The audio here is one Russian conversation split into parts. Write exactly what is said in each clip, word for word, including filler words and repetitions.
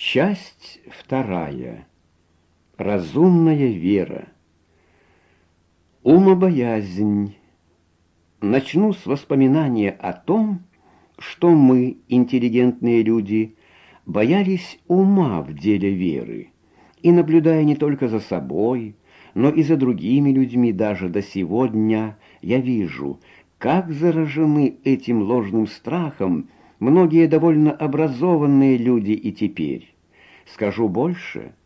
Часть вторая. Разумная вера. Умобоязнь. Начну с воспоминания о том, что мы, интеллигентные люди, боялись ума в деле веры, и, наблюдая не только за собой, но и за другими людьми даже до сего дня, я вижу, как заражены этим ложным страхом многие довольно образованные люди и теперь. Скажу больше.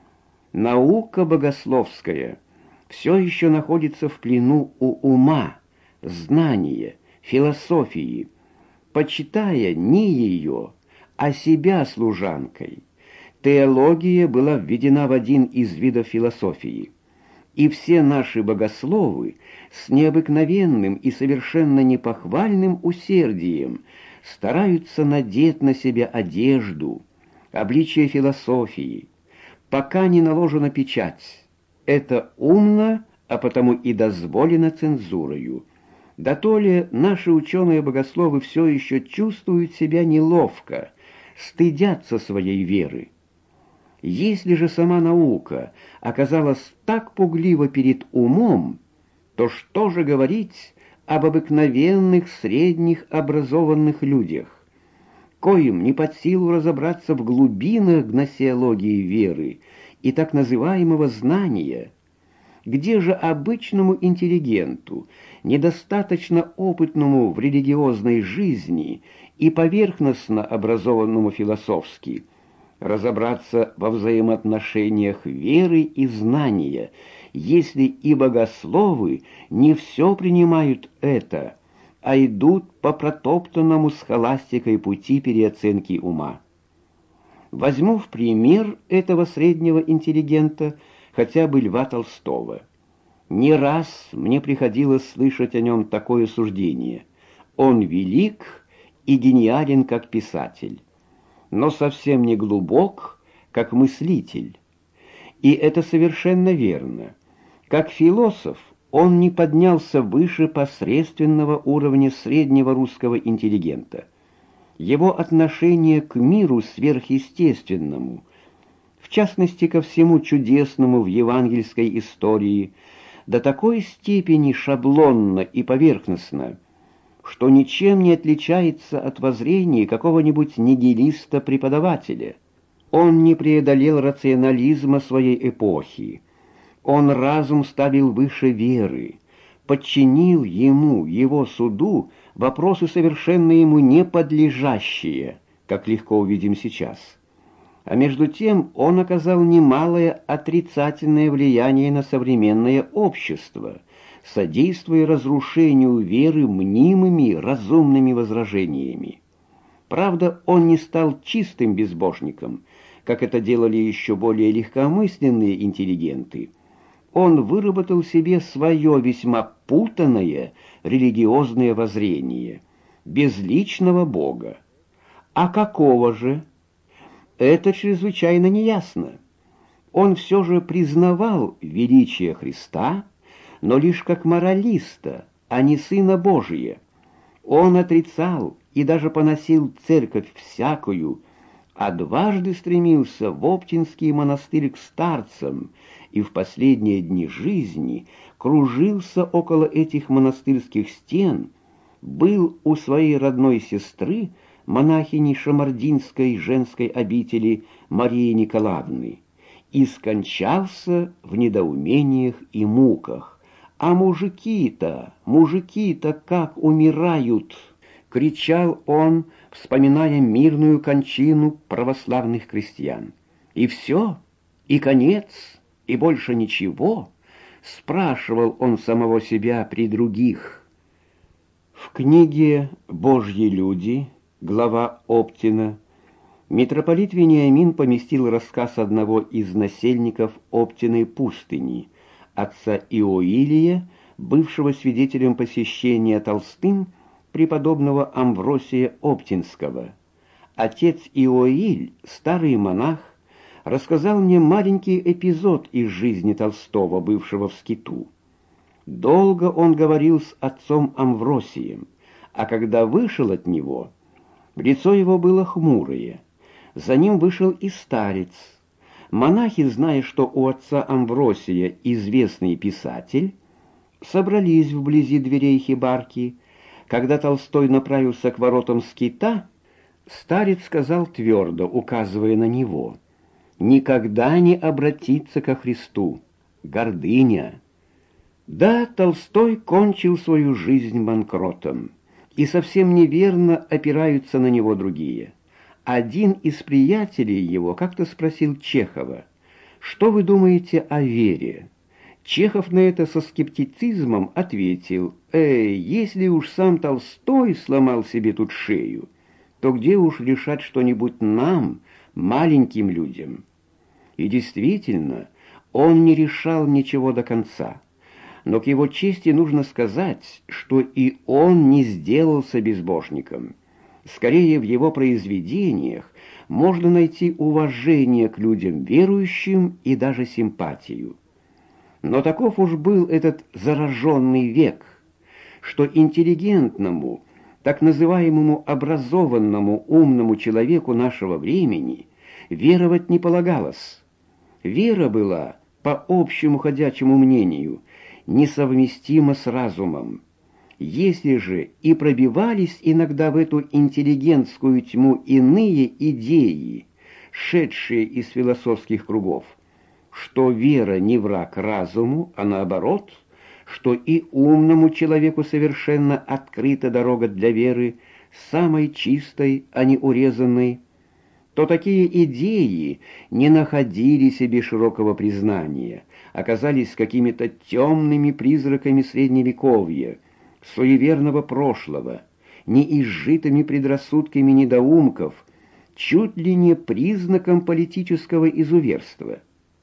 Наука богословская все еще находится в плену у ума, знания, философии, почитая не ее, а себя служанкой. Теология была введена в один из видов философии, и все наши богословы с необыкновенным и совершенно непохвальным усердием стараются надеть на себя одежду, обличие философии, пока не наложена печать. Это умно, а потому и дозволено цензурою. Да то ли наши ученые-богословы все еще чувствуют себя неловко, стыдятся своей веры. Если же сама наука оказалась так пуглива перед умом, то что же говорить об обыкновенных средних образованных людях, коим не под силу разобраться в глубинах гносеологии веры и так называемого знания? Где же обычному интеллигенту, недостаточно опытному в религиозной жизни и поверхностно образованному философски, разобраться во взаимоотношениях веры и знания, если и богословы не все принимают это, а идут по протоптанному схоластикой пути переоценки ума? Возьму в пример этого среднего интеллигента хотя бы Льва Толстого. Не раз мне приходилось слышать о нем такое суждение: он велик и гениален как писатель, но совсем не глубок как мыслитель. И это совершенно верно. Как философ он не поднялся выше посредственного уровня среднего русского интеллигента. Его отношение к миру сверхъестественному, в частности ко всему чудесному в евангельской истории, до такой степени шаблонно и поверхностно, что ничем не отличается от воззрений какого-нибудь нигилиста-преподавателя. Он не преодолел рационализма своей эпохи. Он разум ставил выше веры, подчинил ему, его суду, вопросы совершенно ему не подлежащие, как легко увидим сейчас. А между тем он оказал немалое отрицательное влияние на современное общество, содействуя разрушению веры мнимыми разумными возражениями. Правда, он не стал чистым безбожником, как это делали еще более легкомысленные интеллигенты. Он выработал себе свое весьма путанное религиозное воззрение, без личного Бога. А какого же? Это чрезвычайно неясно. Он все же признавал величие Христа, но лишь как моралиста, а не Сына Божия. Он отрицал и даже поносил церковь всякую, а дважды стремился в Оптинский монастырь к старцам и в последние дни жизни кружился около этих монастырских стен, был у своей родной сестры, монахини Шамардинской женской обители Марии Николаевны, и скончался в недоумениях и муках. «А мужики-то, мужики-то как умирают!» — кричал он, вспоминая мирную кончину православных крестьян. «И все? И конец? И больше ничего?» — спрашивал он самого себя при других. В книге «Божьи люди», глава Оптина, митрополит Вениамин поместил рассказ одного из насельников Оптиной пустыни, отца Иоилия, бывшего свидетелем посещения Толстым преподобного Амвросия Оптинского. Отец Иоиль, старый монах, рассказал мне маленький эпизод из жизни Толстого, бывшего в скиту. Долго он говорил с отцом Амвросием, а когда вышел от него, лицо его было хмурое. За ним вышел и старец. Монахи, зная, что у отца Амвросия известный писатель, собрались вблизи дверей хибарки. Когда Толстой направился к воротам скита, старец сказал твердо, указывая на него: «Никогда не обратиться ко Христу. Гордыня». Да, Толстой кончил свою жизнь банкротом, и совсем неверно опираются на него другие. Один из приятелей его как-то спросил Чехова: «Что вы думаете о вере?» Чехов на это со скептицизмом ответил: «Эй, если уж сам Толстой сломал себе тут шею, то где уж решать что-нибудь нам, маленьким людям?» И действительно, он не решал ничего до конца. Но к его чести нужно сказать, что и он не сделался безбожником. Скорее, в его произведениях можно найти уважение к людям верующим и даже симпатию. Но таков уж был этот зараженный век, что интеллигентному, так называемому образованному, умному человеку нашего времени веровать не полагалось. Вера была, по общему ходячему мнению, несовместима с разумом. Если же и пробивались иногда в эту интеллигентскую тьму иные идеи, шедшие из философских кругов, что вера не враг разуму, а наоборот, что и умному человеку совершенно открыта дорога для веры, самой чистой, а не урезанной, то такие идеи не находили себе широкого признания, оказались какими-то темными призраками средневековья, суеверного прошлого, неизжитыми предрассудками недоумков, чуть ли не признаком политического изуверства.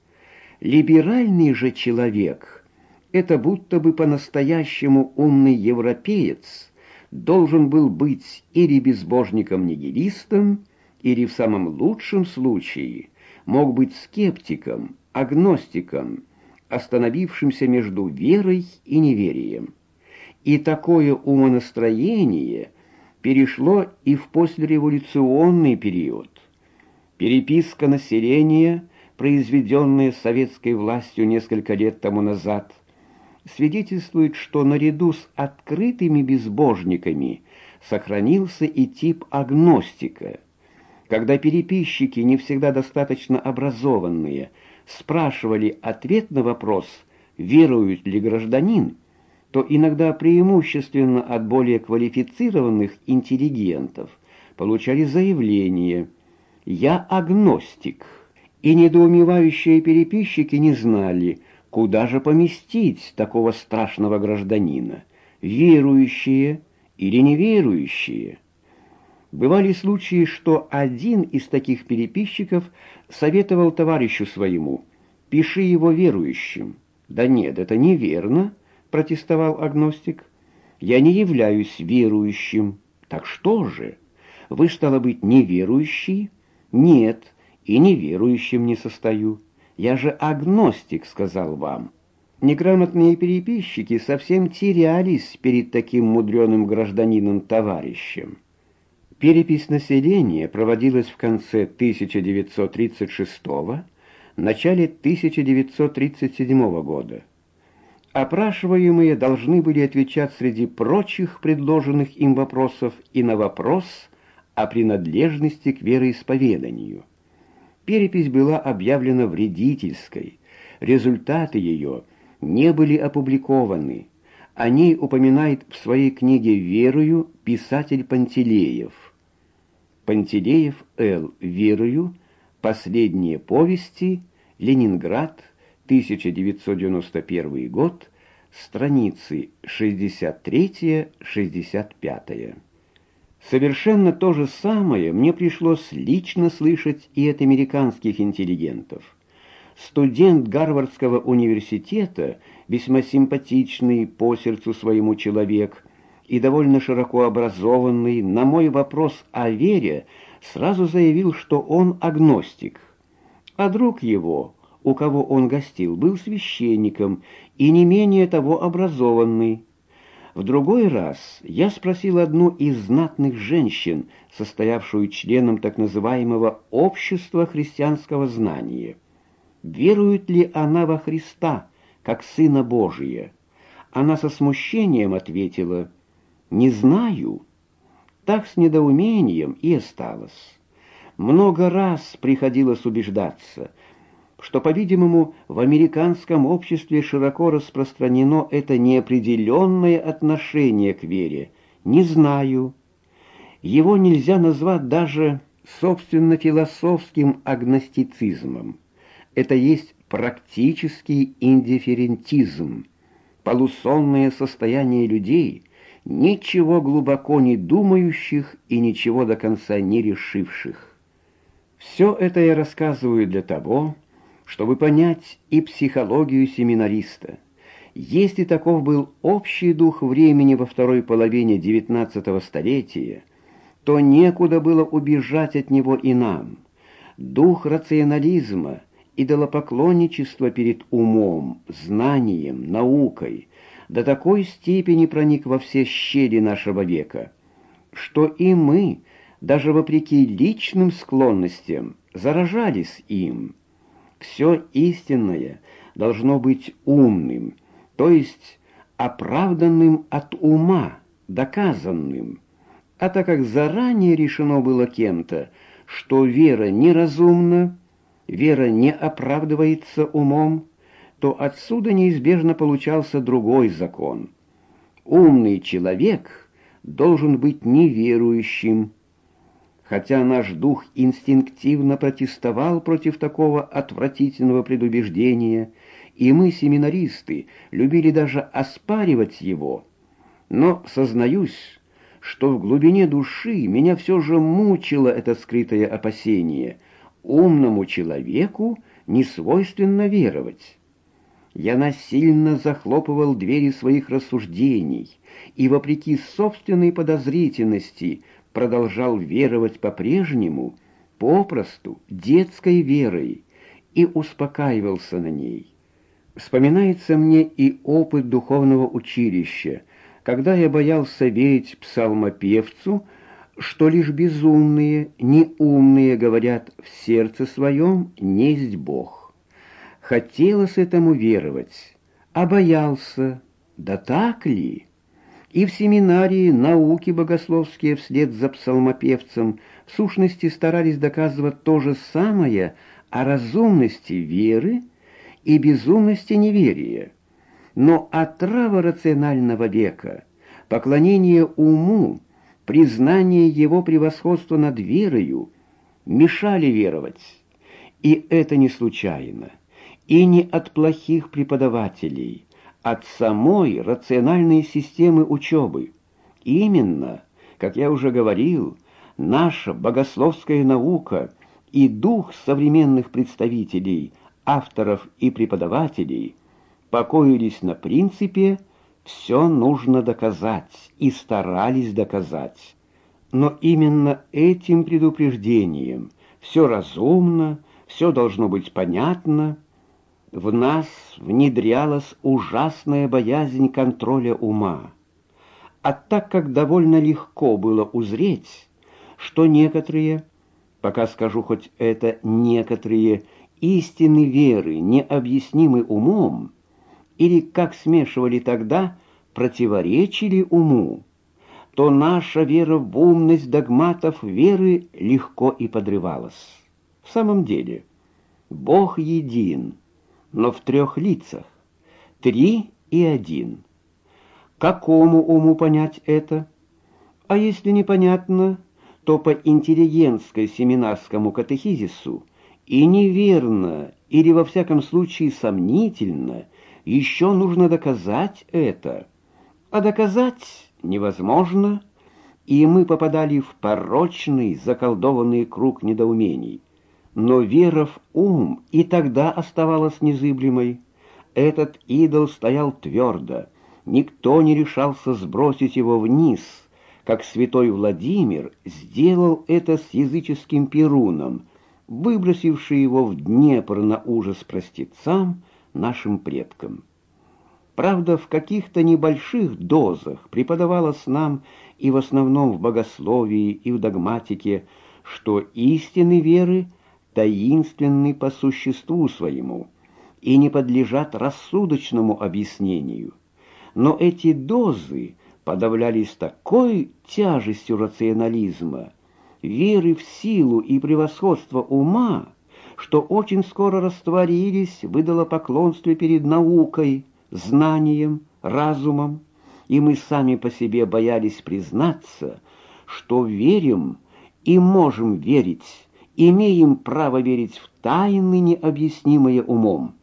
Либеральный же человек, это будто бы по-настоящему умный европеец, должен был быть или безбожником-нигилистом, или в самом лучшем случае мог быть скептиком, агностиком, остановившимся между верой и неверием. И такое умонастроение перешло и в послереволюционный период. Переписка населения, произведенная советской властью несколько лет тому назад, свидетельствует, что наряду с открытыми безбожниками сохранился и тип агностика. Когда переписчики, не всегда достаточно образованные, спрашивали ответ на вопрос, верует ли гражданин, то иногда преимущественно от более квалифицированных интеллигентов получали заявление «Я агностик», и недоумевающие переписчики не знали, куда же поместить такого страшного гражданина, верующие или неверующие. Бывали случаи, что один из таких переписчиков советовал товарищу своему: «Пиши его верующим». «Да нет, это неверно», — протестовал агностик. «Я не являюсь верующим». «Так что же? Вы, стало быть, неверующий?» «Нет, и неверующим не состою. Я же агностик», — сказал вам. Неграмотные переписчики совсем терялись перед таким мудреным гражданином-товарищем. Перепись населения проводилась в конце тысяча девятьсот тридцать шестого, начале тысяча девятьсот тридцать седьмого года. Опрашиваемые должны были отвечать среди прочих предложенных им вопросов и на вопрос о принадлежности к вероисповеданию. Перепись была объявлена вредительской, результаты ее не были опубликованы. О ней упоминает в своей книге «Верую» писатель Пантелеев. Пантелеев Л. «Верую», «Последние повести», Ленинград, тысяча девятьсот девяносто первый год, страницы шестьдесят три — шестьдесят пять. Совершенно то же самое мне пришлось лично слышать и от американских интеллигентов. Студент Гарвардского университета, весьма симпатичный по сердцу своему человек и довольно широко образованный, на мой вопрос о вере сразу заявил, что он агностик. А друг его, у кого он гостил, был священником и не менее того образованный. В другой раз я спросил одну из знатных женщин, состоявшую членом так называемого «общества христианского знания», верует ли она во Христа, как Сына Божия. Она со смущением ответила: «Не знаю». Так с недоумением и осталось. Много раз приходилось убеждаться, что, по-видимому, в американском обществе широко распространено это неопределенное отношение к вере. Не знаю. Его нельзя назвать даже, собственно, философским агностицизмом. Это есть практический индифферентизм, полусонное состояние людей, ничего глубоко не думающих и ничего до конца не решивших. Все это я рассказываю для того, чтобы понять и психологию семинариста. Если таков был общий дух времени во второй половине девятнадцатого столетия, то некуда было убежать от него и нам. Дух рационализма, идолопоклонничества перед умом, знанием, наукой до такой степени проник во все щели нашего века, что и мы, даже вопреки личным склонностям, заражались им. Все истинное должно быть умным, то есть оправданным от ума, доказанным. А так как заранее решено было кем-то, что вера неразумна, вера не оправдывается умом, то отсюда неизбежно получался другой закон. Умный человек должен быть неверующим. Хотя наш дух инстинктивно протестовал против такого отвратительного предубеждения, и мы, семинаристы, любили даже оспаривать его, но сознаюсь, что в глубине души меня все же мучило это скрытое опасение. Умному человеку не свойственно веровать. Я насильно захлопывал двери своих рассуждений и, вопреки собственной подозрительности, продолжал веровать по-прежнему, попросту, детской верой, и успокаивался на ней. Вспоминается мне и опыт духовного училища, когда я боялся верить псалмопевцу, что лишь безумные, неумные говорят в сердце своем «несть Бог». Хотелось этому веровать, а боялся, да так ли? И в семинарии науки богословские вслед за псалмопевцем в сущности старались доказывать то же самое о разумности веры и безумности неверия. Но отрава рационального века, поклонение уму, признание его превосходства над верою мешали веровать. И это не случайно, и не от плохих преподавателей, от самой рациональной системы учебы. Именно, как я уже говорил, наша богословская наука и дух современных представителей, авторов и преподавателей покоились на принципе «все нужно доказать» и старались доказать. Но именно этим предупреждением «все разумно», «все должно быть понятно» в нас внедрялась ужасная боязнь контроля ума. А так как довольно легко было узреть, что некоторые, пока скажу хоть это некоторые, истины веры необъяснимы умом, или, как смешивали тогда, противоречили уму, то наша вера в умность догматов веры легко и подрывалась. В самом деле, Бог един, но в трех лицах, три и один. Какому уму понять это? А если непонятно, то по интеллигентской семинарскому катехизису и неверно, или во всяком случае сомнительно, еще нужно доказать это. А доказать невозможно, и мы попадали в порочный, заколдованный круг недоумений. Но вера в ум и тогда оставалась незыблемой. Этот идол стоял твердо, никто не решался сбросить его вниз, как святой Владимир сделал это с языческим Перуном, выбросивший его в Днепр на ужас простецам, нашим предкам. правда, в каких-то небольших дозах преподавалось нам и в основном в богословии, и в догматике, что истины веры таинственны по существу своему и не подлежат рассудочному объяснению. Но эти дозы подавлялись такой тяжестью рационализма, веры в силу и превосходство ума, что очень скоро растворились в идолопоклонстве перед наукой, знанием, разумом, и мы сами по себе боялись признаться, что верим и можем верить, имеем право верить в тайны, необъяснимые умом.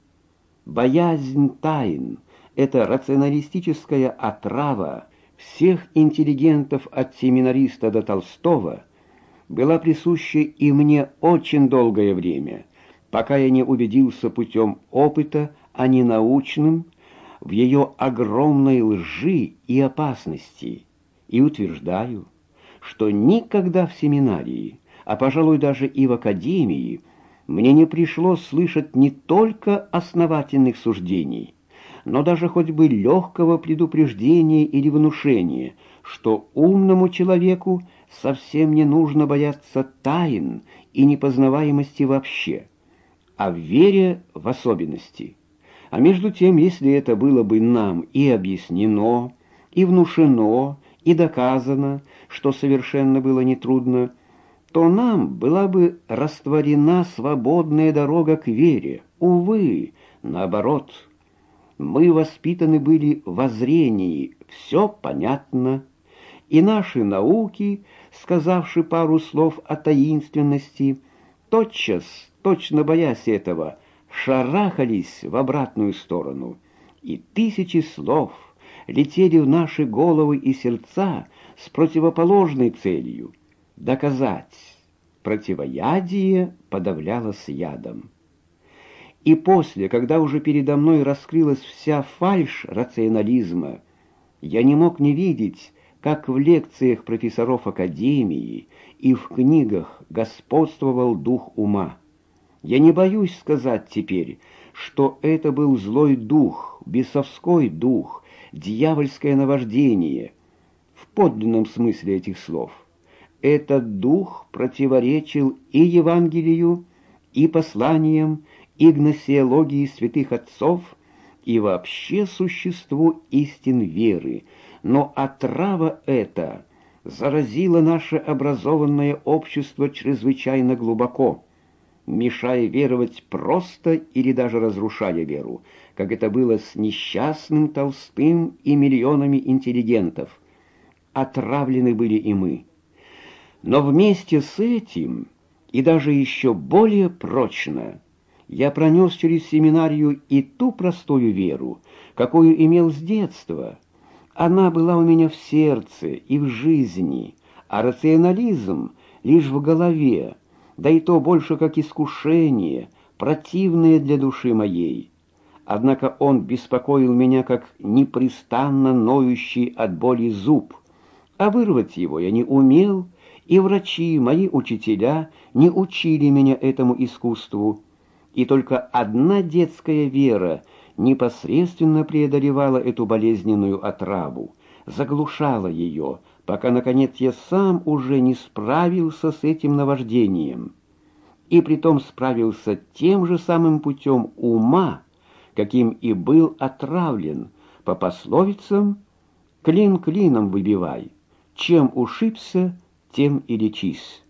Боязнь тайн — это рационалистическая отрава всех интеллигентов от семинариста до Толстого, была присуща и мне очень долгое время, пока я не убедился путем опыта, а не научным, в ее огромной лжи и опасности, и утверждаю, что никогда в семинарии, а, пожалуй, даже и в академии, мне не пришлось слышать не только основательных суждений, но даже хоть бы легкого предупреждения или внушения, что умному человеку совсем не нужно бояться тайн и непознаваемости вообще, а в вере в особенности. А между тем, если это было бы нам и объяснено, и внушено, и доказано, что совершенно было нетрудно, то нам была бы растворена свободная дорога к вере. Увы, наоборот. Мы воспитаны были в воззрении, все понятно, и наши науки, сказавши пару слов о таинственности, тотчас, точно боясь этого, шарахались в обратную сторону, и тысячи слов летели в наши головы и сердца с противоположной целью — доказать. Противоядие подавлялось ядом. И после, когда уже передо мной раскрылась вся фальшь рационализма, я не мог не видеть, как в лекциях профессоров академии и в книгах господствовал дух ума. Я не боюсь сказать теперь, что это был злой дух, бесовской дух, дьявольское наваждение, в подлинном смысле этих слов. Этот дух противоречил и Евангелию, и посланиям, и гносеологии святых отцов, и вообще существу истин веры, но отрава эта заразила наше образованное общество чрезвычайно глубоко, мешая веровать просто или даже разрушая веру, как это было с несчастным Толстым и миллионами интеллигентов. Отравлены были и мы. Но вместе с этим, и даже еще более прочно, я пронес через семинарию и ту простую веру, какую имел с детства. Она была у меня в сердце и в жизни, а рационализм лишь в голове, да и то больше как искушение, противное для души моей. Однако он беспокоил меня, как непрестанно ноющий от боли зуб, а вырвать его я не умел, и врачи, мои учителя, не учили меня этому искусству. И только одна детская вера непосредственно преодолевала эту болезненную отраву, заглушала ее, пока, наконец, я сам уже не справился с этим наваждением. И притом справился тем же самым путем ума, каким и был отравлен, по пословицам «клин клином выбивай», чем ушибся, тем и лечись.